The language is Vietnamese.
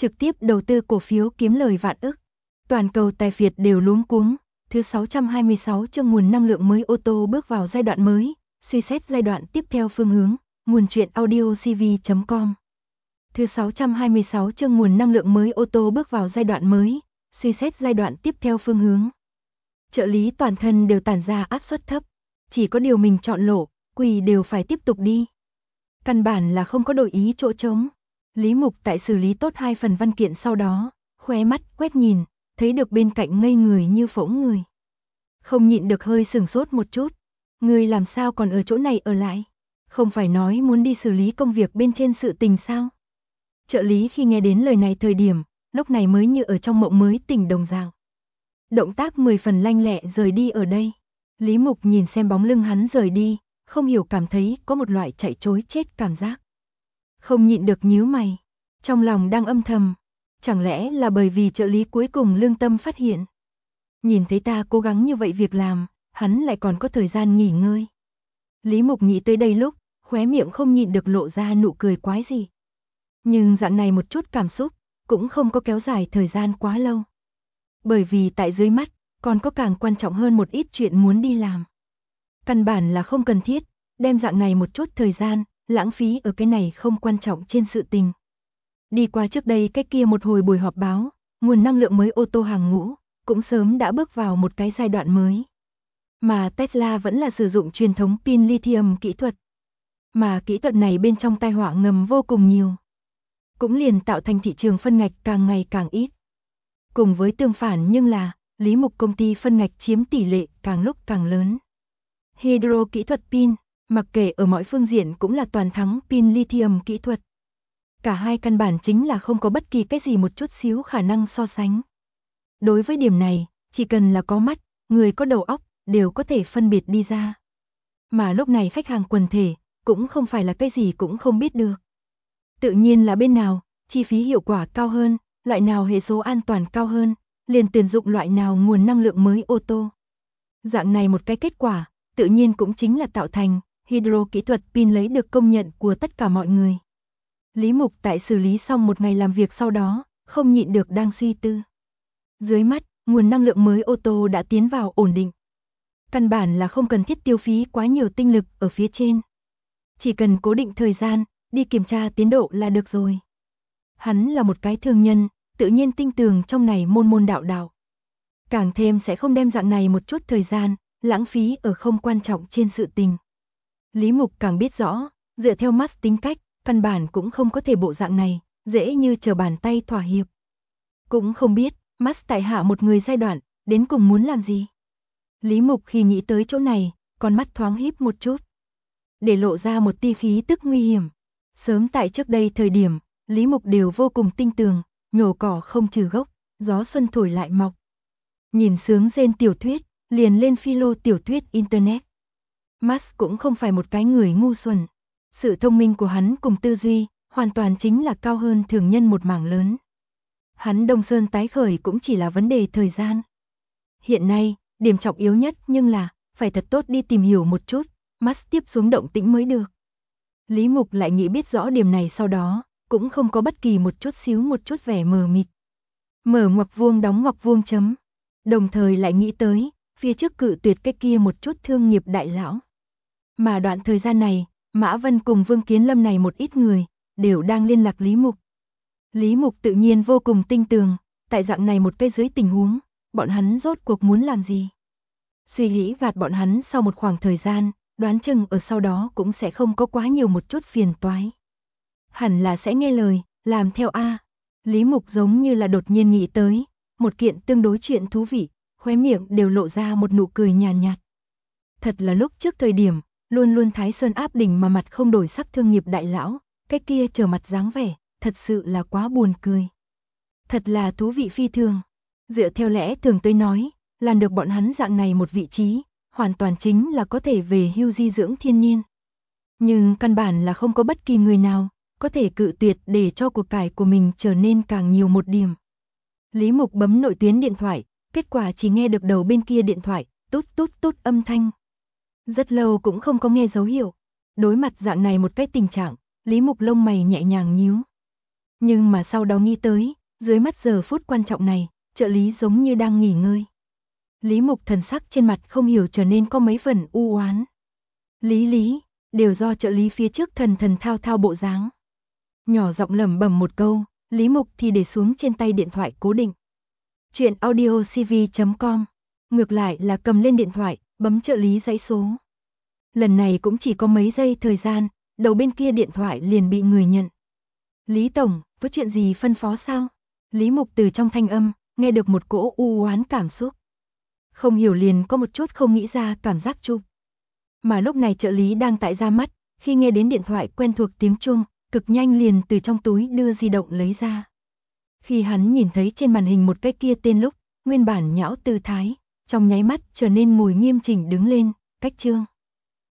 trực tiếp đầu tư cổ phiếu kiếm lời vạn ức. Toàn cầu tài phiệt đều luống cuống. Thứ 626 chương nguồn năng lượng mới ô tô bước vào giai đoạn mới, suy xét giai đoạn tiếp theo phương hướng. Nguồn truyện audio cv.com. Thứ 626 chương nguồn năng lượng mới ô tô bước vào giai đoạn mới, suy xét giai đoạn tiếp theo phương hướng. Trợ lý toàn thân đều tản ra áp suất thấp, chỉ có điều mình chọn lộ, quỳ đều phải tiếp tục đi. Căn bản là không có đổi ý chỗ trống. Lý Mục tại xử lý tốt 2 phần văn kiện sau đó, khóe mắt quét nhìn, thấy được bên cạnh ngây người như phỗng người. Không nhịn được hơi sửng sốt một chút, người làm sao còn ở chỗ này ở lại? Không phải nói muốn đi xử lý công việc bên trên sự tình sao? Trợ lý khi nghe đến lời này thời điểm, lúc này mới như ở trong mộng mới tỉnh đồng dạng. Động tác 10 phần lanh lẹ rời đi ở đây. Lý Mục nhìn xem bóng lưng hắn rời đi, không hiểu cảm thấy có một loại chạy trối chết cảm giác. Không nhịn được nhíu mày, trong lòng đang âm thầm, chẳng lẽ là bởi vì trợ lý cuối cùng lương tâm phát hiện. Nhìn thấy ta cố gắng như vậy việc làm, hắn lại còn có thời gian nghỉ ngơi. Lý Mục nghĩ tới đây lúc, khóe miệng không nhịn được lộ ra nụ cười quái gì. Nhưng dạng này một chút cảm xúc, cũng không có kéo dài thời gian quá lâu. Bởi vì tại dưới mắt, còn có càng quan trọng hơn một ít chuyện muốn đi làm. Căn bản là không cần thiết, đem dạng này một chút thời gian, lãng phí ở cái này không quan trọng trên sự tình. Đi qua trước đây cái kia một hồi buổi họp báo, nguồn năng lượng mới ô tô hàng ngũ, cũng sớm đã bước vào một cái giai đoạn mới. Mà Tesla vẫn là sử dụng truyền thống pin lithium kỹ thuật. Mà kỹ thuật này bên trong tai họa ngầm vô cùng nhiều. Cũng liền tạo thành thị trường phân ngạch càng ngày càng ít. Cùng với tương phản nhưng là, Lý Mục công ty phân ngạch chiếm tỷ lệ càng lúc càng lớn. Hydro kỹ thuật pin, mặc kệ ở mọi phương diện cũng là toàn thắng pin lithium kỹ thuật. Cả hai căn bản chính là không có bất kỳ cái gì một chút xíu khả năng so sánh. Đối với điểm này, chỉ cần là có mắt, người có đầu óc, đều có thể phân biệt đi ra. Mà lúc này khách hàng quần thể, cũng không phải là cái gì cũng không biết được. Tự nhiên là bên nào, chi phí hiệu quả cao hơn, loại nào hệ số an toàn cao hơn, liền tuyển dụng loại nào nguồn năng lượng mới ô tô. Dạng này một cái kết quả, tự nhiên cũng chính là tạo thành, hydro kỹ thuật pin lấy được công nhận của tất cả mọi người. Lý Mục tại xử lý xong một ngày làm việc sau đó, không nhịn được đang suy tư. Dưới mắt, nguồn năng lượng mới ô tô đã tiến vào ổn định. Căn bản là không cần thiết tiêu phí quá nhiều tinh lực ở phía trên. Chỉ cần cố định thời gian, đi kiểm tra tiến độ là được rồi. Hắn là một cái thương nhân, tự nhiên tinh tường trong này môn môn đạo đạo. Càng thêm sẽ không đem dạng này một chút thời gian, lãng phí ở không quan trọng trên sự tình. Lý Mục càng biết rõ, dựa theo Musk tính cách, căn bản cũng không có thể bộ dạng này, dễ như trở bàn tay thỏa hiệp. Cũng không biết, Musk tại hạ một người giai đoạn, đến cùng muốn làm gì. Lý Mục khi nghĩ tới chỗ này, con mắt thoáng híp một chút. Để lộ ra một tia khí tức nguy hiểm. Sớm tại trước đây thời điểm, Lý Mục đều vô cùng tinh tường, nhổ cỏ không trừ gốc, gió xuân thổi lại mọc. Nhìn sướng rên tiểu thuyết, liền lên philo tiểu thuyết Internet. Musk cũng không phải một cái người ngu xuẩn. Sự thông minh của hắn cùng tư duy, hoàn toàn chính là cao hơn thường nhân một mảng lớn. Hắn Đông Sơn tái khởi cũng chỉ là vấn đề thời gian. Hiện nay, điểm trọng yếu nhất nhưng là, phải thật tốt đi tìm hiểu một chút, Musk tiếp xuống động tĩnh mới được. Lý Mục lại nghĩ biết rõ điểm này sau đó, cũng không có bất kỳ một chút vẻ mờ mịt. Mở ngoặc vuông đóng ngoặc vuông chấm. Đồng thời lại nghĩ tới, phía trước cự tuyệt cái kia một chút thương nghiệp đại lão. Mà đoạn thời gian này, Mã Vân cùng Vương Kiến Lâm này một ít người, đều đang liên lạc Lý Mục. Lý Mục tự nhiên vô cùng tinh tường, tại dạng này một cái dưới tình huống, bọn hắn rốt cuộc muốn làm gì. Suy nghĩ gạt bọn hắn sau một khoảng thời gian, đoán chừng ở sau đó cũng sẽ không có quá nhiều một chút phiền toái. Hẳn là sẽ nghe lời, làm theo A. Lý Mục giống như là đột nhiên nghĩ tới, một kiện tương đối chuyện thú vị, khóe miệng đều lộ ra một nụ cười nhàn nhạt. Thật là lúc trước thời điểm, luôn luôn Thái Sơn áp đỉnh mà mặt không đổi sắc thương nghiệp đại lão, cái kia trở mặt dáng vẻ, thật sự là quá buồn cười. Thật là thú vị phi thường. Dựa theo lẽ thường tôi nói, làm được bọn hắn dạng này một vị trí, hoàn toàn chính là có thể về hưu di dưỡng thiên niên. Nhưng căn bản là không có bất kỳ người nào có thể cự tuyệt để cho cuộc cải của mình trở nên càng nhiều một điểm. Lý Mục bấm nội tuyến điện thoại, kết quả chỉ nghe được đầu bên kia điện thoại, tút tút tút âm thanh. Rất lâu cũng không có nghe dấu hiệu. Đối mặt dạng này một cái tình trạng, Lý Mục lông mày nhẹ nhàng nhíu. Nhưng mà sau đó nghĩ tới, dưới mắt giờ phút quan trọng này, trợ lý giống như đang nghỉ ngơi. Lý Mục thần sắc trên mặt không hiểu trở nên có mấy phần u oán. Lý, đều do trợ lý phía trước thần thao thao bộ dáng. Nhỏ giọng lẩm bẩm một câu, Lý Mục thì để xuống trên tay điện thoại cố định. Chuyện audiocv.com. Ngược lại là cầm lên điện thoại, bấm trợ lý dãy số. Lần này cũng chỉ có mấy giây thời gian, đầu bên kia điện thoại liền bị người nhận. Lý Tổng, có chuyện gì phân phó sao? Lý Mục từ trong thanh âm, nghe được một cỗ u oán cảm xúc. Không hiểu liền có một chút không nghĩ ra cảm giác chung. Mà lúc này trợ lý đang tại ra mắt, khi nghe đến điện thoại quen thuộc tiếng chuông, cực nhanh liền từ trong túi đưa di động lấy ra. Khi hắn nhìn thấy trên màn hình một cái kia tên lúc, nguyên bản nhão tư thái, trong nháy mắt trở nên ngồi nghiêm chỉnh đứng lên, cách chương.